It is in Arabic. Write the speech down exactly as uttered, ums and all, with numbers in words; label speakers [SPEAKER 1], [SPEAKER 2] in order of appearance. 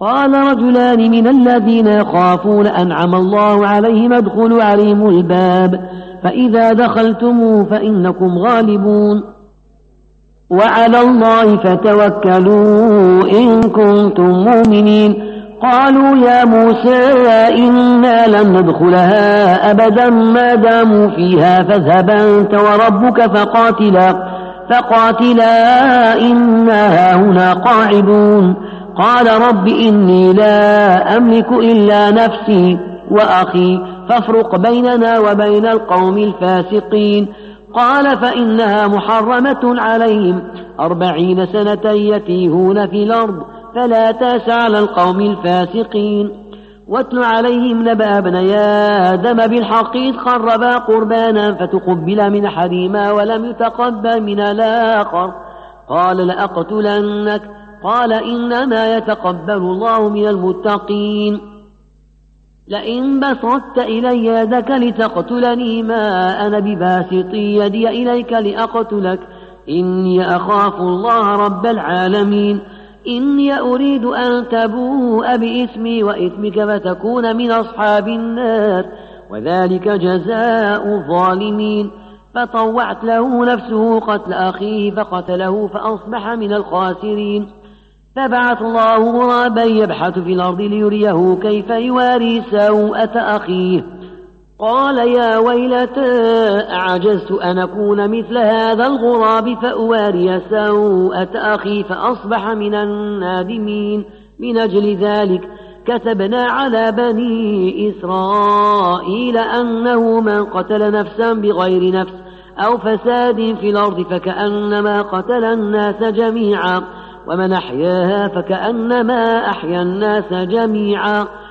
[SPEAKER 1] قال رجلان من الذين يخافون أنعم الله عليهم ادخلوا عليهم الباب فإذا دخلتموه فإنكم غالبون وعلى الله فتوكلوا إن كنتم مؤمنين. قالوا يا موسى إنا لن ندخلها أبدا ما داموا فيها فاذهب أنت وربك فقاتلا فقاتلا إنا هاهنا قاعدون. قال رب إني لا أملك إلا نفسي وأخي فافرق بيننا وبين القوم الفاسقين. قال فإنها محرمة عليهم أربعين سنة يتيهون في الأرض فلا تأس على القوم الفاسقين. واتل عليهم نبأ ابني آدم بالحق إذ قربا قربانا فتقبل من أحدهما ولم يتقبل من الآخر قال لأقتلنك قال إنما يتقبل الله من المتقين. لئن بسطت إلي يدك لتقتلني ما أنا بباسط يدي إليك لأقتلك إني أخاف الله رب العالمين. إني أريد أن تبوء بإثمي وإثمك فتكون من أصحاب النار وذلك جزاء الظالمين. فطوعت له نفسه قتل أخيه فقتله فأصبح من الخاسرين. فبعث الله غرابا يبحث في الأرض ليريه كيف يواري سوءة أخيه قال يا ويلتى أعجزت أن أكون مثل هذا الغراب فأواري سوءة أخي فأصبح من النادمين. من أجل ذلك كتبنا على بني إسرائيل أنه من قتل نفسا بغير نفس أو فساد في الأرض فكأنما قتل الناس جميعا ومن أحياها فكأنما أحيا الناس جميعا